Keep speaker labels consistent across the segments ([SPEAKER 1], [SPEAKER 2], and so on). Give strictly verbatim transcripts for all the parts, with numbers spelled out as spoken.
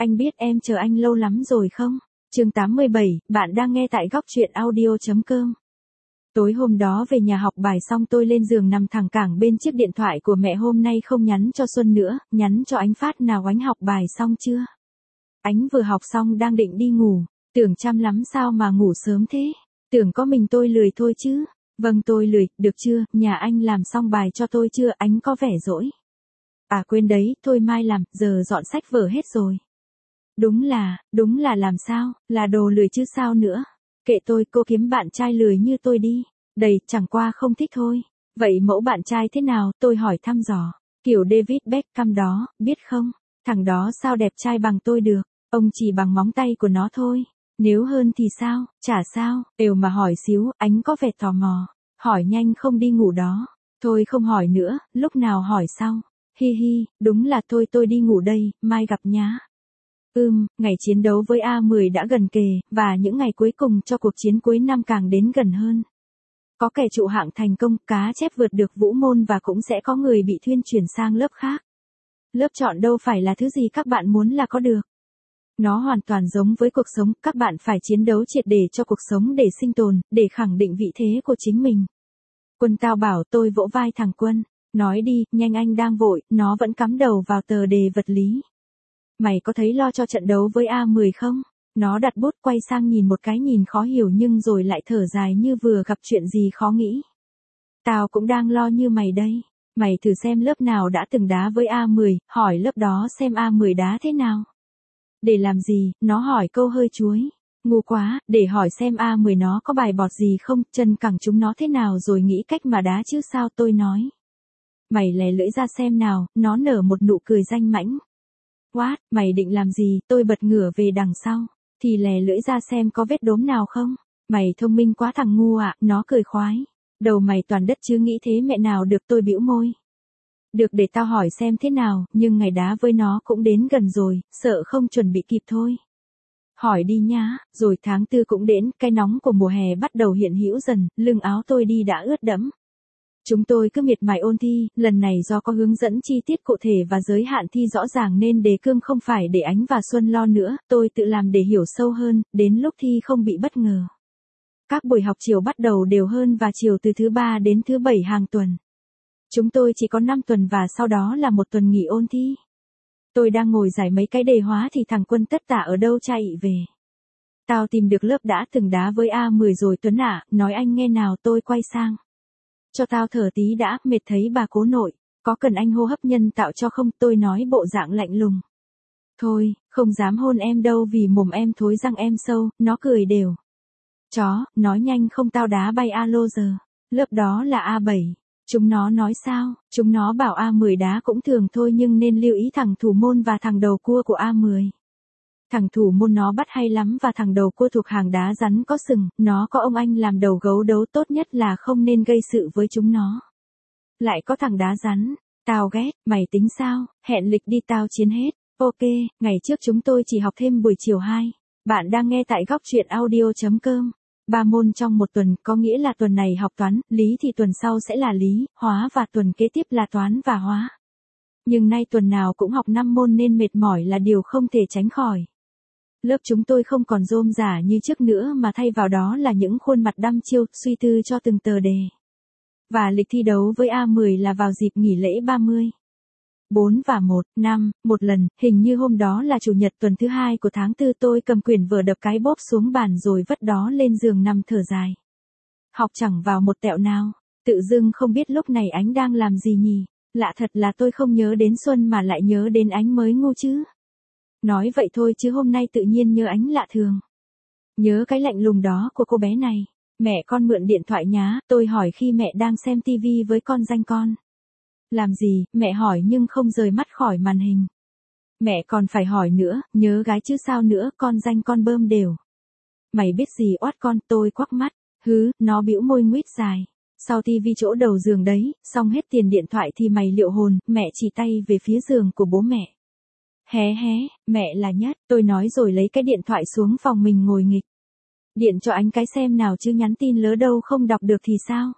[SPEAKER 1] Anh biết em chờ anh lâu lắm rồi không? Chương tám mươi bảy, bạn đang nghe tại góc truyện audio chấm com. Tối hôm đó về nhà học bài xong tôi lên giường nằm thẳng cẳng bên chiếc điện thoại của mẹ, hôm nay không nhắn cho Xuân nữa, nhắn cho Ánh Phát nào Ánh học bài xong chưa? Ánh vừa học xong đang định đi ngủ, tưởng chăm lắm sao mà ngủ sớm thế? Tưởng có mình tôi lười thôi chứ. Vâng tôi lười, được chưa, nhà anh làm xong bài cho tôi chưa? Ánh có vẻ dỗi. À quên đấy, thôi mai làm, giờ dọn sách vở hết rồi. Đúng là, đúng là làm sao, là đồ lười chứ sao nữa. Kệ tôi, cô kiếm bạn trai lười như tôi đi. Đầy, chẳng qua không thích thôi. Vậy mẫu bạn trai thế nào, tôi hỏi thăm dò. Kiểu David Beckham đó, biết không? Thằng đó sao đẹp trai bằng tôi được, ông chỉ bằng móng tay của nó thôi. Nếu hơn thì sao, chả sao, đều mà hỏi xíu, Ánh có vẻ tò mò. Hỏi nhanh không đi ngủ đó. Thôi không hỏi nữa, lúc nào hỏi sau. Hi hi, đúng là thôi tôi đi ngủ đây, mai gặp nhá. Ừm, ngày chiến đấu với A mười đã gần kề, và những ngày cuối cùng cho cuộc chiến cuối năm càng đến gần hơn. Có kẻ trụ hạng thành công, cá chép vượt được vũ môn và cũng sẽ có người bị thuyên chuyển sang lớp khác. Lớp chọn đâu phải là thứ gì các bạn muốn là có được. Nó hoàn toàn giống với cuộc sống, các bạn phải chiến đấu triệt để cho cuộc sống để sinh tồn, để khẳng định vị thế của chính mình. Quân tao bảo tôi vỗ vai thằng Quân, nói đi, nhanh anh đang vội, nó vẫn cắm đầu vào tờ đề vật lý. Mày có thấy lo cho trận đấu với A mười không? Nó đặt bút quay sang nhìn một cái nhìn khó hiểu nhưng rồi lại thở dài như vừa gặp chuyện gì khó nghĩ. Tao cũng đang lo như mày đây. Mày thử xem lớp nào đã từng đá với A mười, hỏi lớp đó xem A mười đá thế nào. Để làm gì, nó hỏi câu hơi chuối. Ngu quá, để hỏi xem A mười nó có bài bọt gì không, chân cẳng chúng nó thế nào rồi nghĩ cách mà đá chứ sao, tôi nói. Mày lè lưỡi ra xem nào, nó nở một nụ cười danh mãnh. What, mày định làm gì, tôi bật ngửa về đằng sau. Thì lè lưỡi ra xem có vết đốm nào không. Mày thông minh quá thằng ngu ạ, nó cười khoái. Đầu mày toàn đất chứ nghĩ thế mẹ nào được, tôi bĩu môi. Được để tao hỏi xem thế nào, nhưng ngày đá với nó cũng đến gần rồi, sợ không chuẩn bị kịp thôi. Hỏi đi nhá, rồi tháng tư cũng đến, cái nóng của mùa hè bắt đầu hiện hữu dần, lưng áo tôi đi đã ướt đẫm. Chúng tôi cứ miệt mài ôn thi, lần này do có hướng dẫn chi tiết cụ thể và giới hạn thi rõ ràng nên đề cương không phải để Ánh và Xuân lo nữa, tôi tự làm để hiểu sâu hơn, đến lúc thi không bị bất ngờ. Các buổi học chiều bắt đầu đều hơn và chiều từ thứ ba đến thứ bảy hàng tuần. Chúng tôi chỉ có năm tuần và sau đó là một tuần nghỉ ôn thi. Tôi đang ngồi giải mấy cái đề hóa thì thằng Quân tất tả ở đâu chạy về. Tao tìm được lớp đã từng đá với A mười rồi Tuấn ạ, nói anh nghe nào, tôi quay sang. Cho tao thở tí đã, mệt thấy bà cố nội, có cần anh hô hấp nhân tạo cho không, tôi nói bộ dạng lạnh lùng. Thôi, không dám hôn em đâu vì mồm em thối răng em sâu, nó cười đều. Chó, nói nhanh không tao đá bay A lô giờ, lớp đó là A bảy. Chúng nó nói sao, chúng nó bảo A mười đá cũng thường thôi nhưng nên lưu ý thằng thủ môn và thằng đầu cua của A mười. Thằng thủ môn nó bắt hay lắm và thằng đầu cua thuộc hàng đá rắn có sừng, nó có ông anh làm đầu gấu đấu, tốt nhất là không nên gây sự với chúng nó. Lại có thằng đá rắn, tao ghét, mày tính sao, hẹn lịch đi tao chiến hết. Ok, ngày trước chúng tôi chỉ học thêm buổi chiều hai. Bạn đang nghe tại góc truyện audio chấm com. Ba môn trong một tuần, có nghĩa là tuần này học toán, lý thì tuần sau sẽ là lý, hóa và tuần kế tiếp là toán và hóa. Nhưng nay tuần nào cũng học năm môn nên mệt mỏi là điều không thể tránh khỏi. Lớp chúng tôi không còn rôm rả như trước nữa mà thay vào đó là những khuôn mặt đăm chiêu, suy tư cho từng tờ đề. Và lịch thi đấu với A mười là vào dịp nghỉ lễ ba mươi. bốn và một, năm, một lần, hình như hôm đó là chủ nhật tuần thứ hai của tháng tư, tôi cầm quyển vở đập cái bóp xuống bàn rồi vất đó lên giường nằm thở dài. Học chẳng vào một tẹo nào, tự dưng không biết lúc này Ánh đang làm gì nhỉ, lạ thật là tôi không nhớ đến Xuân mà lại nhớ đến Ánh mới ngu chứ. Nói vậy thôi chứ hôm nay tự nhiên nhớ Ánh lạ thường. Nhớ cái lạnh lùng đó của cô bé này. Mẹ con mượn điện thoại nhá, tôi hỏi khi mẹ đang xem tivi với con danh con. Làm gì, mẹ hỏi nhưng không rời mắt khỏi màn hình. Mẹ còn phải hỏi nữa, nhớ gái chứ sao nữa, con danh con bơm đều. Mày biết gì oát con, tôi quắc mắt, hứ, nó bĩu môi nguýt dài. Sau tivi chỗ đầu giường đấy, xong hết tiền điện thoại thì mày liệu hồn, mẹ chỉ tay về phía giường của bố mẹ. Hé hé, mẹ là nhất, tôi nói rồi lấy cái điện thoại xuống phòng mình ngồi nghịch. Điện cho Ánh cái xem nào chứ nhắn tin lỡ đâu không đọc được thì sao.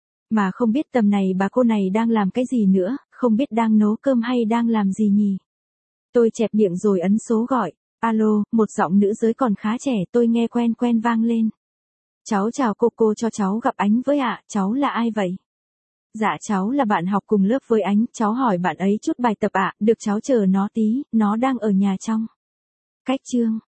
[SPEAKER 1] Mà không biết tầm này bà cô này đang làm cái gì nữa, không biết đang nấu cơm hay đang làm gì nhỉ. Tôi chẹp miệng rồi ấn số gọi. Alo, một giọng nữ giới còn khá trẻ tôi nghe quen quen vang lên. Cháu chào cô, cô cho cháu gặp Ánh với ạ, cháu là ai vậy? Dạ cháu là bạn học cùng lớp với Ánh, cháu hỏi bạn ấy chút bài tập ạ, được cháu chờ nó tí, nó đang ở nhà trong. Cách chương